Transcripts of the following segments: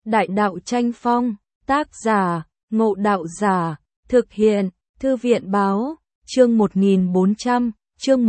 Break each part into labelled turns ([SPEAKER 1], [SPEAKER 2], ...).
[SPEAKER 1] Đại đạo tranh phong, tác giả, Ngộ Đạo Giả, thực hiện, Thư viện báo, chương 1400, chương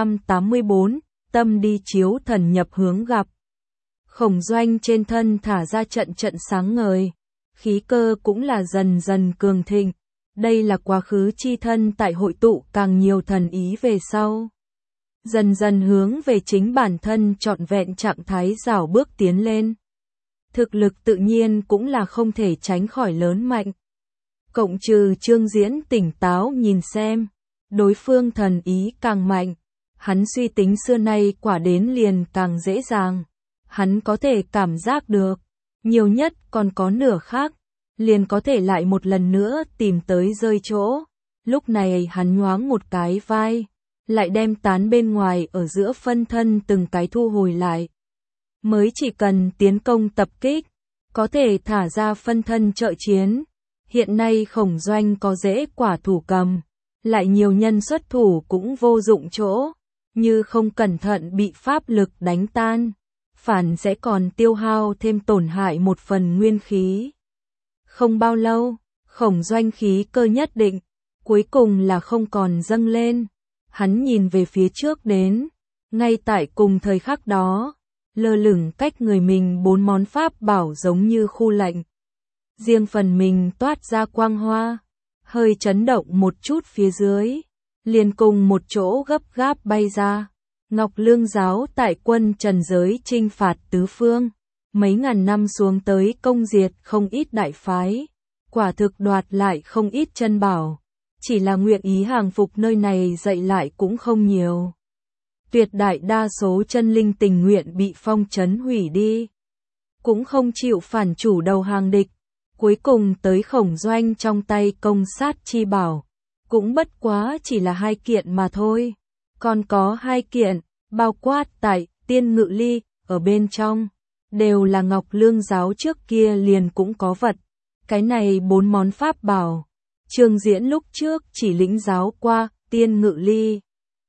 [SPEAKER 1] 184, tâm đi chiếu thần nhập hướng gặp. Khổng Doanh trên thân thả ra trận trận sáng ngời, khí cơ cũng là dần dần cường thịnh. Đây là quá khứ chi thân tại hội tụ càng nhiều thần ý về sau. Dần dần hướng về chính bản thân trọn vẹn trạng thái rảo bước tiến lên. Thực lực tự nhiên cũng là không thể tránh khỏi lớn mạnh. Cộng trừ Trương Diễn tỉnh táo nhìn xem, đối phương thần ý càng mạnh, hắn suy tính xưa nay quả đến liền càng dễ dàng. Hắn có thể cảm giác được, nhiều nhất còn có nửa khác, liền có thể lại một lần nữa tìm tới rơi chỗ. Lúc này hắn nhoáng một cái vai, lại đem tán bên ngoài ở giữa phân thân từng cái thu hồi lại. Mới chỉ cần tiến công tập kích, có thể thả ra phân thân trợ chiến. Hiện nay Khổng Doanh có dễ quả thủ cầm, lại nhiều nhân xuất thủ cũng vô dụng chỗ, như không cẩn thận bị pháp lực đánh tan, phản sẽ còn tiêu hao thêm tổn hại một phần nguyên khí. Không bao lâu, Khổng Doanh khí cơ nhất định, cuối cùng là không còn dâng lên. Hắn nhìn về phía trước đến, ngay tại cùng thời khắc đó, lơ lửng cách người mình 4 món pháp bảo giống như khu lệnh. Riêng phần mình toát ra quang hoa, hơi chấn động một chút phía dưới, liền cùng một chỗ gấp gáp bay ra. Ngọc Lương giáo tại quân trần giới chinh phạt tứ phương, mấy ngàn năm xuống tới công diệt không ít đại phái, quả thực đoạt lại không ít chân bảo, chỉ là nguyện ý hàng phục nơi này dạy lại cũng không nhiều. Tuyệt đại đa số chân linh tình nguyện bị phong trấn hủy đi, cũng không chịu phản chủ đầu hàng địch, cuối cùng tới Khổng Doanh trong tay công sát chi bảo, cũng bất quá chỉ là 2 kiện mà thôi, còn có 2 kiện, bao quát tại Tiên Ngự Ly, ở bên trong, đều là Ngọc Lương giáo trước kia liền cũng có vật, cái này 4 món pháp bảo. Trương Diễn lúc trước chỉ lĩnh giáo qua Tiên Ngự Ly,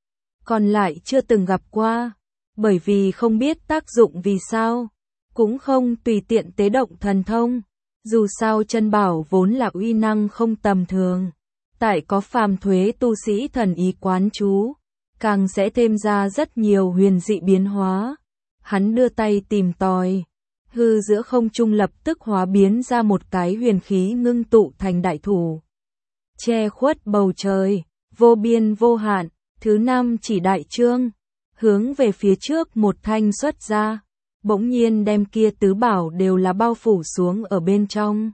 [SPEAKER 1] còn lại chưa từng gặp qua, bởi vì không biết tác dụng vì sao, cũng không tùy tiện tế động thần thông, dù sao chân bảo vốn là uy năng không tầm thường, tại có phàm thuế tu sĩ thần ý quán chú, càng sẽ thêm ra rất nhiều huyền dị biến hóa. Hắn đưa tay tìm tòi, hư giữa không trung lập tức hóa biến ra một cái huyền khí ngưng tụ thành đại thủ, che khuất bầu trời, vô biên vô hạn. Thứ 5 chỉ đại chương, hướng về phía trước một thanh xuất ra, bỗng nhiên đem kia tứ bảo đều là bao phủ xuống ở bên trong.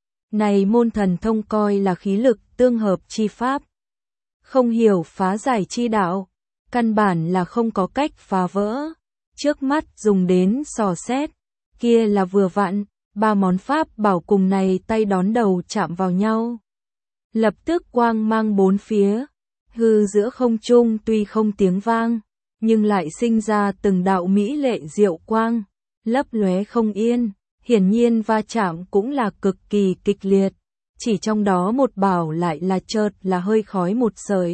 [SPEAKER 1] Này môn thần thông coi là khí lực tương hợp chi pháp, không hiểu phá giải chi đạo, căn bản là không có cách phá vỡ. Trước mắt dùng đến sò xét, kia là vừa vặn, 3 món pháp bảo cùng này tay đón đầu chạm vào nhau, lập tức quang mang bốn phía. Hư giữa không trung tuy không tiếng vang, nhưng lại sinh ra từng đạo mỹ lệ diệu quang, lấp lóe không yên, hiển nhiên va chạm cũng là cực kỳ kịch liệt, chỉ trong đó một bảo lại là chợt là hơi khói một sợi.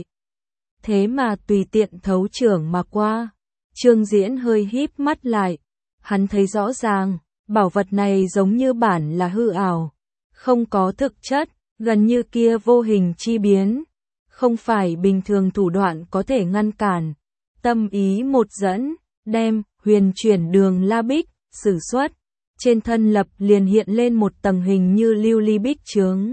[SPEAKER 1] Thế mà tùy tiện thấu trưởng mà qua, Trương Diễn hơi híp mắt lại, hắn thấy rõ ràng, bảo vật này giống như bản là hư ảo, không có thực chất, gần như kia vô hình chi biến. Không phải bình thường thủ đoạn có thể ngăn cản. Tâm ý một dẫn, đem huyền chuyển đường La Bích sử xuất, trên thân lập liền hiện lên một tầng hình như lưu ly bích chướng.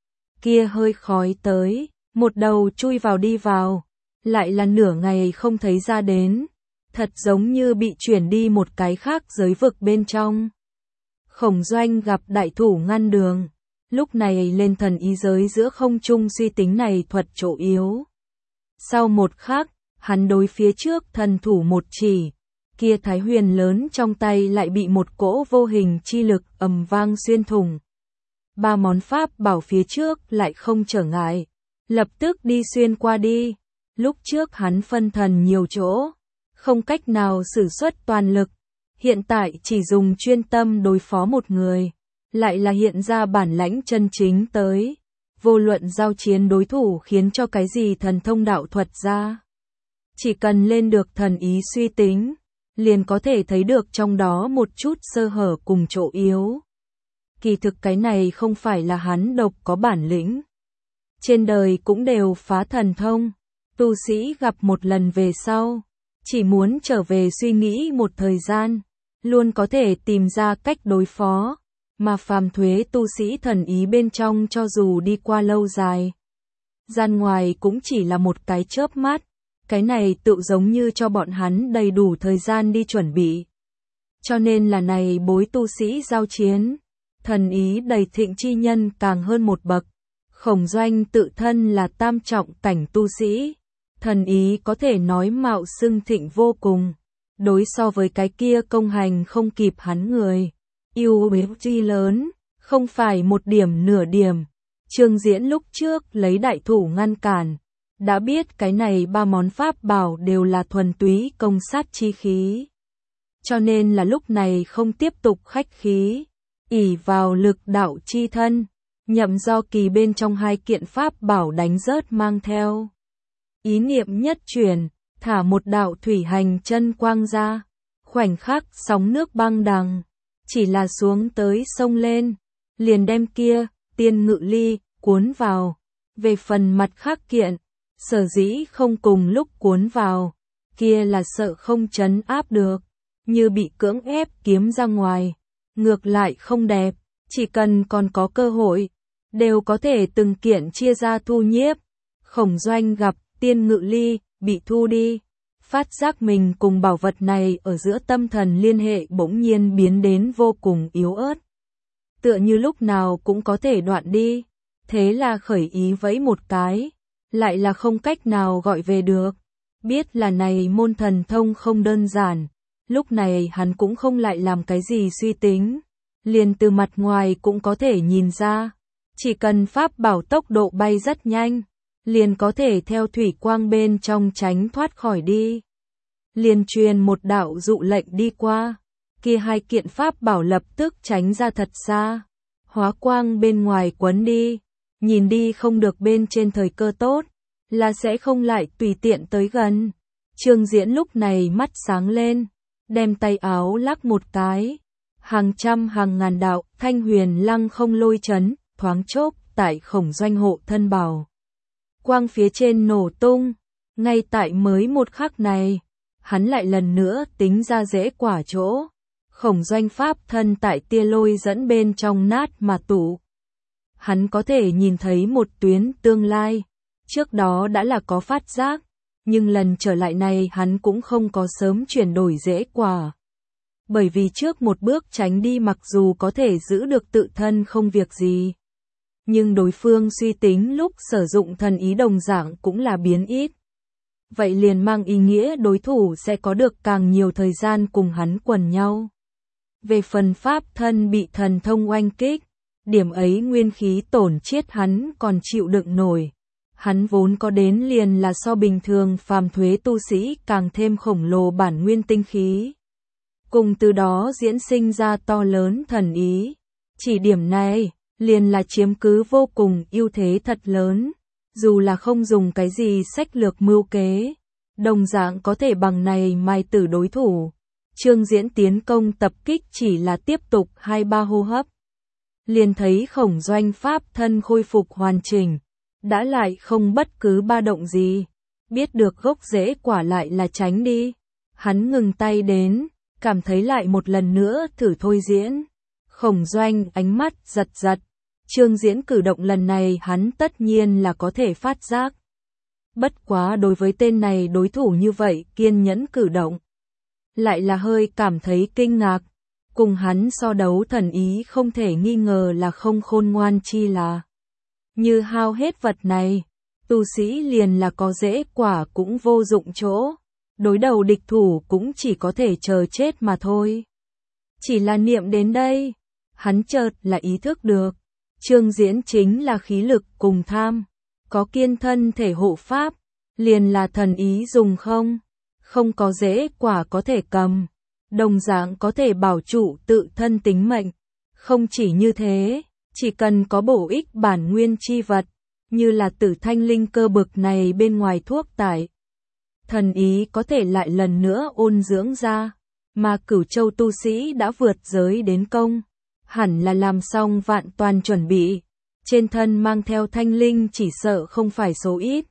[SPEAKER 1] Kia hơi khói tới, một đầu chui vào đi vào, lại là nửa ngày không thấy ra đến, thật giống như bị chuyển đi một cái khác giới vực bên trong. Khổng Doanh gặp đại thủ ngăn đường, lúc này lên thần ý giới giữa không trung suy tính này thuật chỗ yếu. Sau một khắc, hắn đối phía trước thần thủ một chỉ, kia thái huyền lớn trong tay lại bị một cỗ vô hình chi lực ầm vang xuyên thủng. 3 món pháp bảo phía trước lại không trở ngại, lập tức đi xuyên qua đi. Lúc trước hắn phân thần nhiều chỗ, không cách nào sử xuất toàn lực, hiện tại chỉ dùng chuyên tâm đối phó một người. Lại là hiện ra bản lãnh chân chính tới, vô luận giao chiến đối thủ khiến cho cái gì thần thông đạo thuật ra. Chỉ cần lên được thần ý suy tính, liền có thể thấy được trong đó một chút sơ hở cùng chỗ yếu. Kỳ thực cái này không phải là hắn độc có bản lĩnh. Trên đời cũng đều phá thần thông. Tu sĩ gặp một lần về sau, chỉ muốn trở về suy nghĩ một thời gian, luôn có thể tìm ra cách đối phó. Mà phàm thuế tu sĩ thần ý bên trong cho dù đi qua lâu dài, gian ngoài cũng chỉ là một cái chớp mắt. Cái này tự giống như cho bọn hắn đầy đủ thời gian đi chuẩn bị. Cho nên là này bối tu sĩ giao chiến, thần ý đầy thịnh chi nhân càng hơn một bậc. Khổng Doanh tự thân là tam trọng cảnh tu sĩ, thần ý có thể nói mạo xưng thịnh vô cùng. Đối so với cái kia công hành không kịp hắn người, ưu chi lớn, không phải một điểm nửa điểm. Trương Diễn lúc trước lấy đại thủ ngăn cản, đã biết cái này ba món pháp bảo đều là thuần túy công sát chi khí. Cho nên là lúc này không tiếp tục khách khí, ỷ vào lực đạo chi thân, nhậm do kỳ bên trong hai kiện pháp bảo đánh rớt mang theo. Ý niệm nhất chuyển, thả một đạo thủy hành chân quang ra, khoảnh khắc sóng nước băng đằng, chỉ là xuống tới sông lên, liền đem kia, tiên ngự ly, cuốn vào. Về phần mặt khác kiện, sở dĩ không cùng lúc cuốn vào, kia là sợ không trấn áp được, như bị cưỡng ép kiếm ra ngoài, ngược lại không đẹp, chỉ cần còn có cơ hội, đều có thể từng kiện chia ra thu nhiếp. Khổng Doanh gặp tiên ngự ly, bị thu đi, phát giác mình cùng bảo vật này ở giữa tâm thần liên hệ bỗng nhiên biến đến vô cùng yếu ớt. Tựa như lúc nào cũng có thể đoạn đi, thế là khởi ý vẫy một cái, lại là không cách nào gọi về được. Biết là này môn thần thông không đơn giản, lúc này hắn cũng không lại làm cái gì suy tính, liền từ mặt ngoài cũng có thể nhìn ra, chỉ cần pháp bảo tốc độ bay rất nhanh, liền có thể theo thủy quang bên trong tránh thoát khỏi đi. Liền truyền một đạo dụ lệnh đi qua, kia hai kiện pháp bảo lập tức tránh ra thật xa, hóa quang bên ngoài quấn đi, nhìn đi không được bên trên thời cơ tốt, là sẽ không lại tùy tiện tới gần. Trương Diễn lúc này mắt sáng lên, đem tay áo lắc một cái, hàng trăm hàng ngàn đạo thanh huyền lăng không lôi chấn, thoáng chốc tại Khổng Doanh hộ thân bảo quang phía trên nổ tung. Ngay tại mới một khắc này, hắn lại lần nữa tính ra dễ quả chỗ. Khổng Doanh pháp thân tại tia lôi dẫn bên trong nát mà tụ. Hắn có thể nhìn thấy một tuyến tương lai, trước đó đã là có phát giác, nhưng lần trở lại này hắn cũng không có sớm chuyển đổi dễ quả. Bởi vì trước một bước tránh đi mặc dù có thể giữ được tự thân không việc gì, nhưng đối phương suy tính lúc sử dụng thần ý đồng dạng cũng là biến ít. Vậy liền mang ý nghĩa đối thủ sẽ có được càng nhiều thời gian cùng hắn quần nhau. Về phần pháp thân bị thần thông oanh kích, điểm ấy nguyên khí tổn chết hắn còn chịu đựng nổi. Hắn vốn có đến liền là so bình thường phàm thuế tu sĩ càng thêm khổng lồ bản nguyên tinh khí. Cùng từ đó diễn sinh ra to lớn thần ý. Chỉ điểm này, liền là chiếm cứ vô cùng ưu thế thật lớn. Dù là không dùng cái gì sách lược mưu kế, đồng dạng có thể bằng này mai tử đối thủ. Trương Diễn tiến công tập kích chỉ là tiếp tục 2-3 hô hấp. Liền thấy Khổng Doanh pháp thân khôi phục hoàn chỉnh, đã lại không bất cứ ba động gì. Biết được gốc rễ quả lại là tránh đi. Hắn ngừng tay đến, cảm thấy lại một lần nữa thử thôi diễn. Khổng Doanh ánh mắt giật giật. Trương Diễn cử động lần này hắn tất nhiên là có thể phát giác. Bất quá đối với tên này đối thủ như vậy kiên nhẫn cử động, lại là hơi cảm thấy kinh ngạc. Cùng hắn so đấu thần ý không thể nghi ngờ là không khôn ngoan chi là. Như hao hết vật này, tu sĩ liền là có dễ quả cũng vô dụng chỗ. Đối đầu địch thủ cũng chỉ có thể chờ chết mà thôi. Chỉ là niệm đến đây, hắn chợt là ý thức được. Trương Diễn chính là khí lực cùng tham, có kiên thân thể hộ pháp, liền là thần ý dùng không có dễ quả có thể cầm, đồng dạng có thể bảo trụ tự thân tính mệnh. Không chỉ như thế, chỉ cần có bổ ích bản nguyên chi vật, như là tử thanh linh cơ bực này bên ngoài thuốc tải, thần ý có thể lại lần nữa ôn dưỡng ra, mà Cửu Châu tu sĩ đã vượt giới đến công. hẳn là làm xong vạn toàn chuẩn bị. Trên thân mang theo thanh linh chỉ sợ không phải số ít.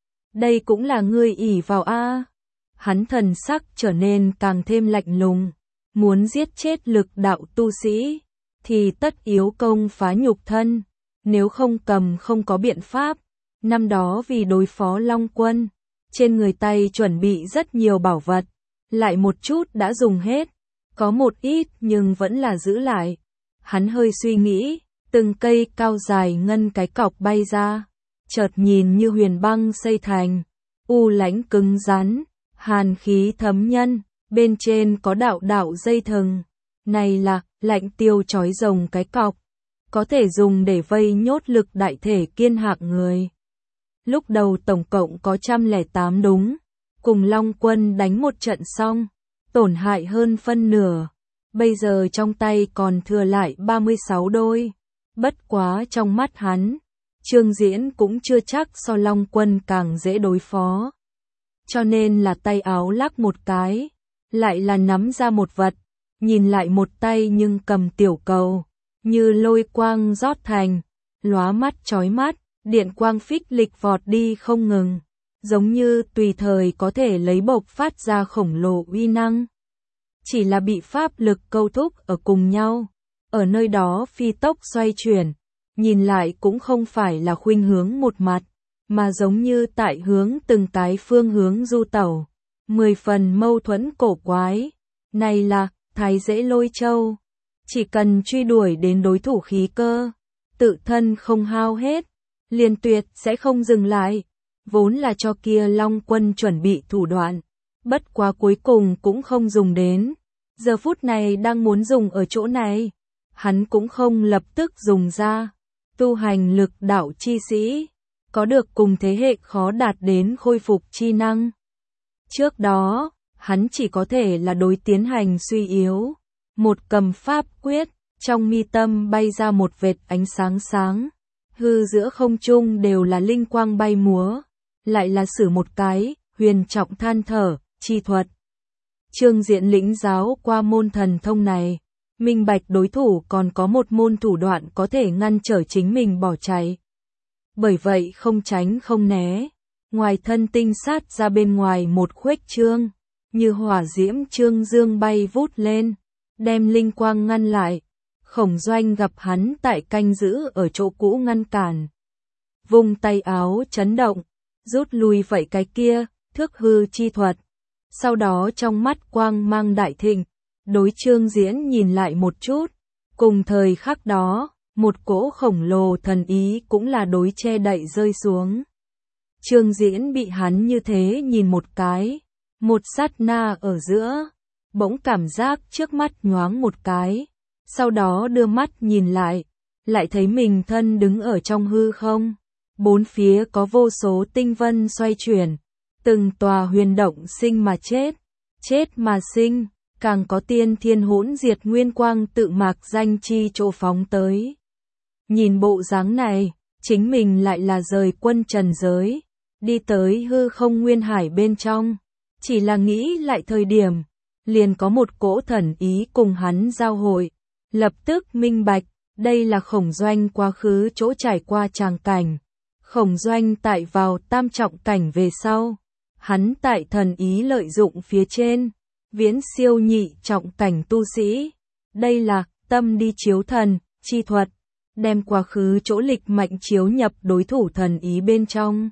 [SPEAKER 1] Đây cũng là ngươi ỷ vào a. Hắn thần sắc trở nên càng thêm lạnh lùng. Muốn giết chết lực đạo tu sĩ, thì tất yếu công phá nhục thân. Nếu không cầm không có biện pháp. Năm đó vì đối phó Long Quân, trên người tay chuẩn bị rất nhiều bảo vật. Lại một chút đã dùng hết. Có một ít nhưng vẫn là giữ lại. Hắn hơi suy nghĩ, từng cây cao dài ngân cái cọc bay ra. Chợt nhìn như huyền băng xây thành, u lãnh cứng rắn, hàn khí thấm nhân, bên trên có đạo đạo dây thừng. Này là lạnh tiêu chói rồng cái cọc, có thể dùng để vây nhốt lực đại thể kiên hạng người. Lúc đầu tổng cộng có 108 đúng, cùng Long Quân đánh một trận xong, tổn hại hơn phân nửa. Bây giờ trong tay còn thừa lại 36 đôi. Bất quá trong mắt hắn, Trương Diễn cũng chưa chắc so Long Quân càng dễ đối phó. Cho nên là tay áo lắc một cái, lại là nắm ra một vật, nhìn lại một tay nhưng cầm tiểu cầu, như lôi quang rót thành, lóa mắt chói mắt, điện quang phích lịch vọt đi không ngừng, giống như tùy thời có thể lấy bộc phát ra khổng lồ uy năng. Chỉ là bị pháp lực câu thúc ở cùng nhau, ở nơi đó phi tốc xoay chuyển, nhìn lại cũng không phải là khuynh hướng một mặt, mà giống như tại hướng từng cái phương hướng du tẩu, 10 phần mâu thuẫn cổ quái. Này là Thái Dễ Lôi Châu, chỉ cần truy đuổi đến đối thủ khí cơ, tự thân không hao hết, liền tuyệt sẽ không dừng lại, vốn là cho kia Long Quân chuẩn bị thủ đoạn, bất quá cuối cùng cũng không dùng đến. Giờ phút này đang muốn dùng ở chỗ này, hắn cũng không lập tức dùng ra. Tu hành lực đạo chi sĩ, có được cùng thế hệ khó đạt đến khôi phục chi năng. Trước đó, hắn chỉ có thể là đối tiến hành suy yếu. Một cầm pháp quyết, trong mi tâm bay ra một vệt ánh sáng sáng. Hư giữa không trung đều là linh quang bay múa. Lại là sử một cái, huyền trọng than thở, chi thuật. Trương Diễn lĩnh giáo qua môn thần thông này, minh bạch đối thủ còn có một môn thủ đoạn có thể ngăn trở chính mình bỏ chạy. Bởi vậy không tránh không né, ngoài thân tinh sát ra bên ngoài một khuếch trương, như hỏa diễm trương dương bay vút lên, đem linh quang ngăn lại. Khổng Doanh gặp hắn tại canh giữ ở chỗ cũ ngăn cản. Vung tay áo chấn động, rút lui vậy cái kia, thước hư chi thuật. Sau đó trong mắt quang mang đại thịnh, đối Trương Diễn nhìn lại một chút. Cùng thời khắc đó, một cỗ khổng lồ thần ý cũng là đối che đậy rơi xuống. Trương Diễn bị hắn như thế nhìn một cái, một sát na ở giữa, bỗng cảm giác trước mắt nhoáng một cái, sau đó đưa mắt nhìn lại thấy mình thân đứng ở trong hư không, bốn phía có vô số tinh vân xoay chuyển, từng tòa huyền động sinh mà chết, chết mà sinh, càng có tiên thiên hỗn diệt nguyên quang tự mạc danh chi chỗ phóng tới. Nhìn bộ dáng này, chính mình lại là rời quân trần giới, đi tới hư không nguyên hải bên trong, chỉ là nghĩ lại thời điểm, liền có một cỗ thần ý cùng hắn giao hội, lập tức minh bạch, đây là Khổng Doanh quá khứ chỗ trải qua tràng cảnh. Khổng Doanh tại vào tam trọng cảnh về sau, hắn tại thần ý lợi dụng phía trên, viễn siêu nhị trọng cảnh tu sĩ. Đây là tâm đi chiếu thần, chi thuật, đem quá khứ chỗ lịch mạnh chiếu nhập đối thủ thần ý bên trong.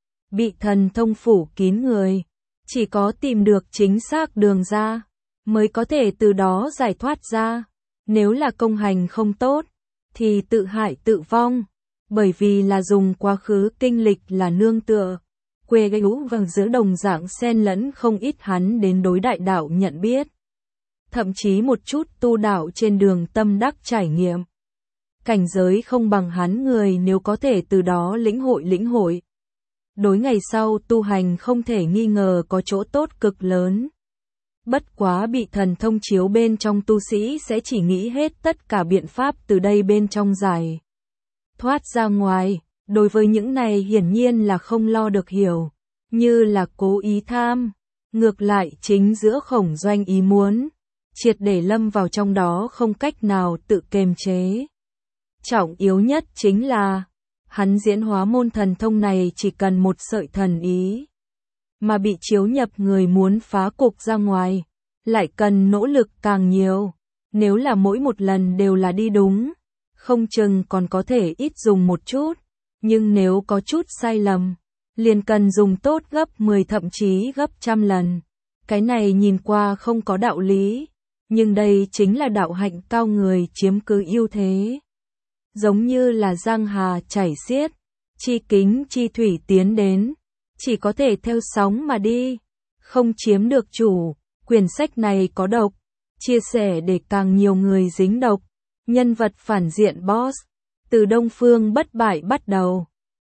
[SPEAKER 1] Bị thần thông phủ kín người, chỉ có tìm được chính xác đường ra, mới có thể từ đó giải thoát ra. Nếu là công hành không tốt, thì tự hại tự vong, bởi vì là dùng quá khứ kinh lịch là nương tựa. Quê gây ú vầng giữa đồng dạng xen lẫn không ít hắn đến đối đại đạo nhận biết. Thậm chí một chút tu đạo trên đường tâm đắc trải nghiệm. Cảnh giới không bằng hắn người nếu có thể từ đó lĩnh hội. Đối ngày sau tu hành không thể nghi ngờ có chỗ tốt cực lớn. Bất quá bị thần thông chiếu bên trong tu sĩ sẽ chỉ nghĩ hết tất cả biện pháp từ đây bên trong giải thoát ra ngoài, đối với những này hiển nhiên là không lo được hiểu, như là cố ý tham, ngược lại chính giữa Khổng Doanh ý muốn, triệt để lâm vào trong đó không cách nào tự kiềm chế. Trọng yếu nhất chính là, hắn diễn hóa môn thần thông này chỉ cần một sợi thần ý, mà bị chiếu nhập người muốn phá cục ra ngoài, lại cần nỗ lực càng nhiều. Nếu là mỗi một lần đều là đi đúng, không chừng còn có thể ít dùng một chút, nhưng nếu có chút sai lầm, liền cần dùng tốt gấp 10 thậm chí gấp trăm lần. Cái này nhìn qua không có đạo lý, nhưng đây chính là đạo hạnh cao người chiếm cứ ưu thế. Giống như là giang hà chảy xiết, chi kính chi thủy tiến đến, chỉ có thể theo sóng mà đi, không chiếm được chủ. Quyển sách này có độc, chia sẻ để càng nhiều người dính độc. Nhân vật phản diện boss, từ Đông Phương bất bại bắt đầu.